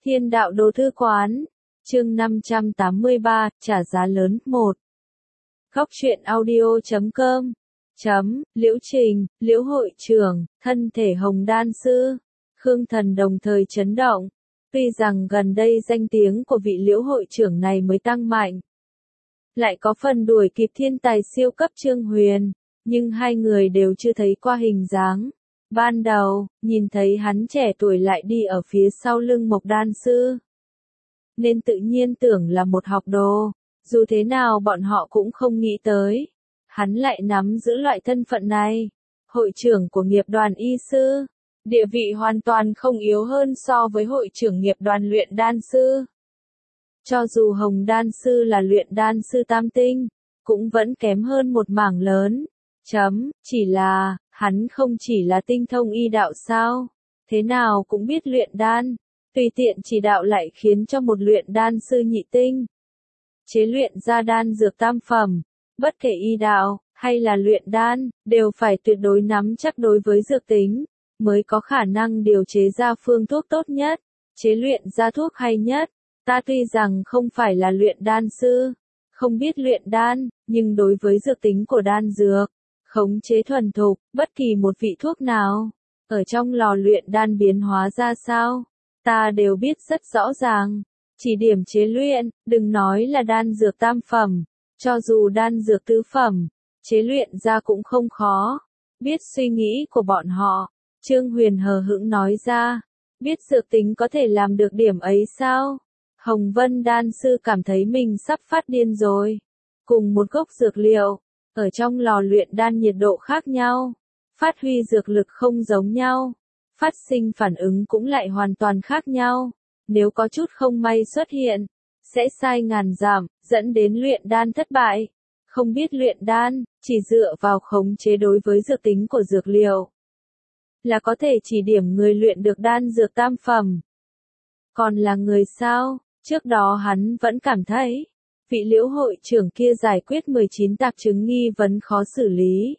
Thiên đạo đồ thư quán, chương 583, trả giá lớn 1. Góc truyện audio.com Liễu Trình, Liễu hội trưởng, thân thể Hồng Đan Sư, Khương Thần đồng thời chấn động. Tuy rằng gần đây danh tiếng của vị Liễu hội trưởng này mới tăng mạnh, lại có phần đuổi kịp thiên tài siêu cấp Trương Huyền, nhưng hai người đều chưa thấy qua hình dáng. Ban đầu, nhìn thấy hắn trẻ tuổi lại đi ở phía sau lưng Mộc Đan Sư, nên tự nhiên tưởng là một học đồ, dù thế nào bọn họ cũng không nghĩ tới. Hắn lại nắm giữ loại thân phận này, hội trưởng của nghiệp đoàn y sư, địa vị hoàn toàn không yếu hơn so với hội trưởng nghiệp đoàn luyện đan sư. Cho dù Hồng Đan Sư là luyện đan sư tam tinh, cũng vẫn kém hơn một mảng lớn. Chỉ là, hắn không chỉ là tinh thông y đạo sao, thế nào cũng biết luyện đan, tùy tiện chỉ đạo lại khiến cho một luyện đan sư nhị tinh chế luyện ra đan dược tam phẩm, bất kể y đạo hay là luyện đan, đều phải tuyệt đối nắm chắc đối với dược tính, mới có khả năng điều chế ra phương thuốc tốt nhất, chế luyện ra thuốc hay nhất. Ta tuy rằng không phải là luyện đan sư, không biết luyện đan, nhưng đối với dược tính của đan dược, khống chế thuần thục, bất kỳ một vị thuốc nào, ở trong lò luyện đan biến hóa ra sao, ta đều biết rất rõ ràng. Chỉ điểm chế luyện, đừng nói là đan dược tam phẩm, cho dù đan dược tứ phẩm, chế luyện ra cũng không khó. Biết suy nghĩ của bọn họ, Trương Huyền hờ hững nói ra, biết dược tính có thể làm được điểm ấy sao? Hồng Vân đan sư cảm thấy mình sắp phát điên rồi. Cùng một gốc dược liệu, ở trong lò luyện đan nhiệt độ khác nhau, phát huy dược lực không giống nhau, phát sinh phản ứng cũng lại hoàn toàn khác nhau. Nếu có chút không may xuất hiện, sẽ sai ngàn dặm, dẫn đến luyện đan thất bại. Không biết luyện đan, chỉ dựa vào khống chế đối với dược tính của dược liệu, là có thể chỉ điểm người luyện được đan dược tam phẩm. Còn là người sao? Trước đó hắn vẫn cảm thấy, vị Liễu hội trưởng kia giải quyết 19 tạp chứng nghi vấn khó xử lý.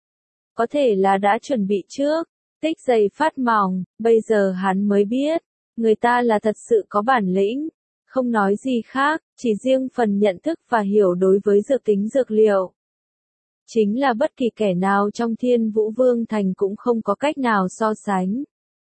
Có thể là đã chuẩn bị trước, tích dày phát mỏng, bây giờ hắn mới biết, người ta là thật sự có bản lĩnh, không nói gì khác, chỉ riêng phần nhận thức và hiểu đối với dược tính dược liệu. Chính là bất kỳ kẻ nào trong Thiên Vũ Vương Thành cũng không có cách nào so sánh.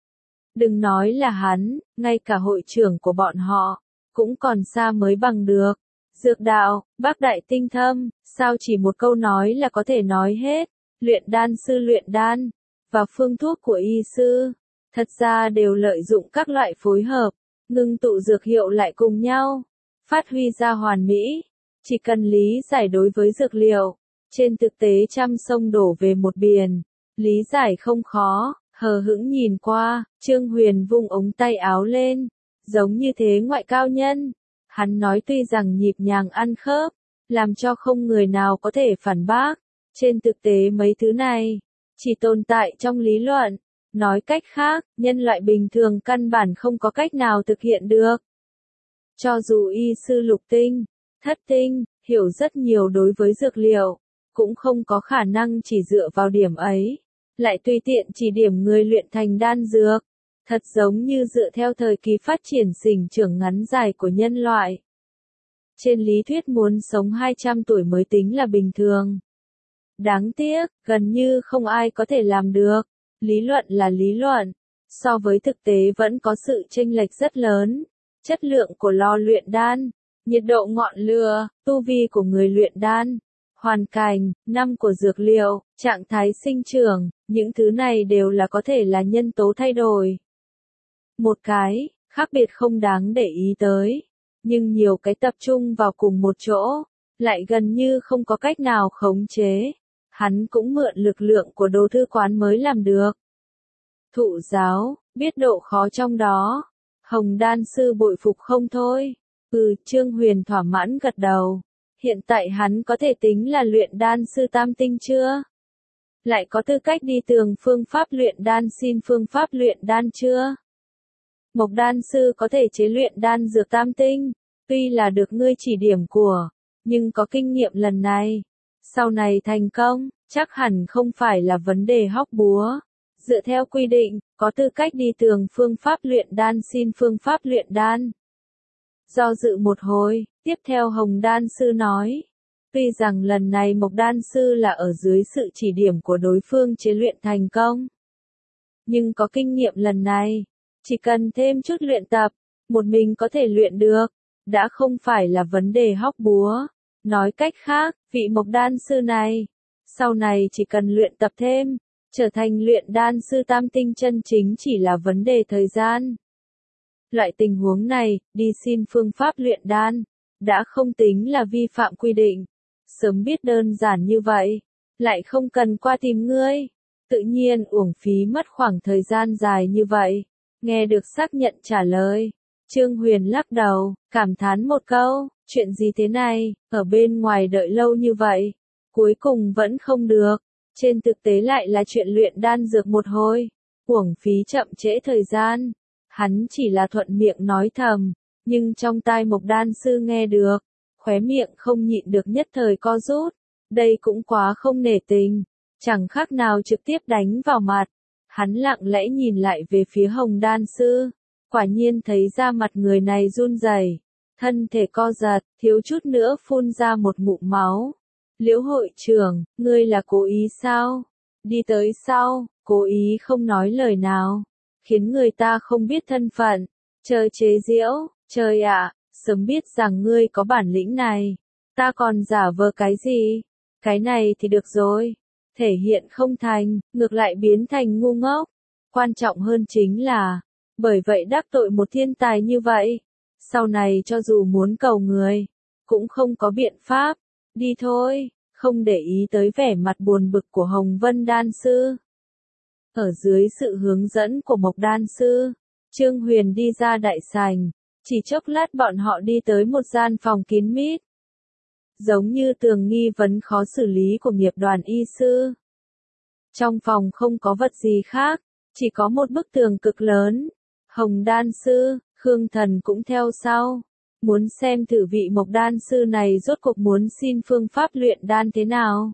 Đừng nói là hắn, ngay cả hội trưởng của bọn họ, cũng còn xa mới bằng được. Dược đạo, bác đại tinh thâm, sao chỉ một câu nói là có thể nói hết, luyện đan sư luyện đan, và phương thuốc của y sư, thật ra đều lợi dụng các loại phối hợp, ngưng tụ dược hiệu lại cùng nhau, phát huy ra hoàn mỹ, chỉ cần lý giải đối với dược liệu, trên thực tế trăm sông đổ về một biển, lý giải không khó, hờ hững nhìn qua, Trương Huyền vung ống tay áo lên, giống như thế ngoại cao nhân. Hắn nói tuy rằng nhịp nhàng ăn khớp, làm cho không người nào có thể phản bác. Trên thực tế mấy thứ này, chỉ tồn tại trong lý luận. Nói cách khác, nhân loại bình thường căn bản không có cách nào thực hiện được. Cho dù y sư lục tinh, thất tinh, hiểu rất nhiều đối với dược liệu, cũng không có khả năng chỉ dựa vào điểm ấy, lại tùy tiện chỉ điểm người luyện thành đan dược. Thật giống như dựa theo thời kỳ phát triển sinh trưởng ngắn dài của nhân loại. Trên lý thuyết muốn sống 200 tuổi mới tính là bình thường. Đáng tiếc, gần như không ai có thể làm được. Lý luận là lý luận, so với thực tế vẫn có sự chênh lệch rất lớn. Chất lượng của lò luyện đan, nhiệt độ ngọn lửa, tu vi của người luyện đan, hoàn cảnh, năm của dược liệu, trạng thái sinh trưởng, những thứ này đều là có thể là nhân tố thay đổi. Một cái, khác biệt không đáng để ý tới, nhưng nhiều cái tập trung vào cùng một chỗ, lại gần như không có cách nào khống chế. Hắn cũng mượn lực lượng của đồ thư quán mới làm được. Thụ giáo, biết độ khó trong đó. Hồng Đan Sư bội phục không thôi. Trương Huyền thỏa mãn gật đầu. Hiện tại hắn có thể tính là luyện đan sư tam tinh chưa? Lại có tư cách đi tường phương pháp luyện đan xin phương pháp luyện đan chưa? Mộc Đan Sư có thể chế luyện đan dược tam tinh, tuy là được ngươi chỉ điểm của, nhưng có kinh nghiệm lần này. Sau này thành công, chắc hẳn không phải là vấn đề hóc búa. dựa theo quy định, có tư cách đi tường phương pháp luyện đan xin phương pháp luyện đan. Do dự một hồi, tiếp theo Hồng Đan Sư nói. Tuy rằng lần này Mộc Đan Sư là ở dưới sự chỉ điểm của đối phương chế luyện thành công. Nhưng có kinh nghiệm lần này, chỉ cần thêm chút luyện tập, một mình có thể luyện được, đã không phải là vấn đề hóc búa. Nói cách khác, vị Mộc Đan Sư này, sau này chỉ cần luyện tập thêm, trở thành luyện đan sư tam tinh chân chính chỉ là vấn đề thời gian. Loại tình huống này, đi xin phương pháp luyện đan, đã không tính là vi phạm quy định. Sớm biết đơn giản như vậy, lại không cần qua tìm ngươi. Tự nhiên uổng phí mất khoảng thời gian dài như vậy. Nghe được xác nhận trả lời, Trương Huyền lắc đầu, cảm thán một câu, chuyện gì thế này, ở bên ngoài đợi lâu như vậy, cuối cùng vẫn không được. Trên thực tế lại là chuyện luyện đan dược một hồi, uổng phí chậm trễ thời gian. Hắn chỉ là thuận miệng nói thầm, nhưng trong tai Mộc Đan Sư nghe được, khóe miệng không nhịn được nhất thời co rút. Đây cũng quá không nể tình, chẳng khác nào trực tiếp đánh vào mặt. Hắn lặng lẽ nhìn lại về phía Hồng Đan Sư, quả nhiên thấy da mặt người này run rẩy, thân thể co giật, thiếu chút nữa phun ra một ngụm máu. Liễu hội trưởng, ngươi là cố ý sao? Đi tới sau, cố ý không nói lời nào, khiến người ta không biết thân phận. Chơi chế giễu, trời ạ, sớm biết rằng ngươi có bản lĩnh này, ta còn giả vờ cái gì? Cái này thì được rồi, thể hiện không thành, ngược lại biến thành ngu ngốc. Quan trọng hơn chính là, bởi vậy đắc tội một thiên tài như vậy, sau này cho dù muốn cầu người, cũng không có biện pháp. Đi thôi, không để ý tới vẻ mặt buồn bực của Hồng Vân Đan Sư. Ở dưới sự hướng dẫn của Mộc Đan Sư, Trương Huyền đi ra đại sảnh, chỉ chốc lát bọn họ đi tới một gian phòng kín mít. Giống như tường nghi vấn khó xử lý của nghiệp đoàn y sư. Trong phòng không có vật gì khác, chỉ có một bức tường cực lớn. Hồng Đan Sư, Khương Thần cũng theo sau. Muốn xem thử vị Mộc Đan Sư này rốt cuộc muốn xin phương pháp luyện đan thế nào.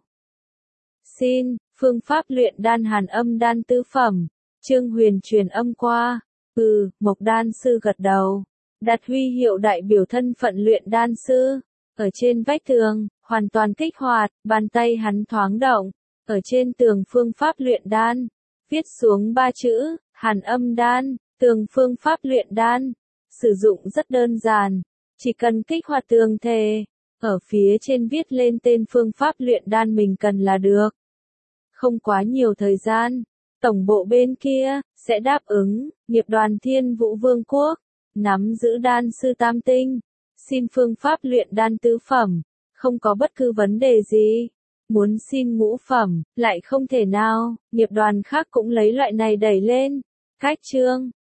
Xin, phương pháp luyện đan Hàn Âm đan tứ phẩm. Trương Huyền truyền âm qua. Mộc Đan Sư gật đầu. Đặt huy hiệu đại biểu thân phận luyện đan sư. Ở trên vách tường, hoàn toàn kích hoạt, bàn tay hắn thoáng động. Ở trên tường phương pháp luyện đan, viết xuống 3 chữ, Hàn Âm đan, tường phương pháp luyện đan. Sử dụng rất đơn giản, chỉ cần kích hoạt tường thể, ở phía trên viết lên tên phương pháp luyện đan mình cần là được. Không quá nhiều thời gian, tổng bộ bên kia sẽ đáp ứng. Nghiệp đoàn Thiên Vũ Vương quốc nắm giữ đan sư tam tinh, xin phương pháp luyện đan tứ phẩm, không có bất cứ vấn đề gì. Muốn xin ngũ phẩm, lại không thể nào. Nghiệp đoàn khác cũng lấy loại này đẩy lên. Cách chương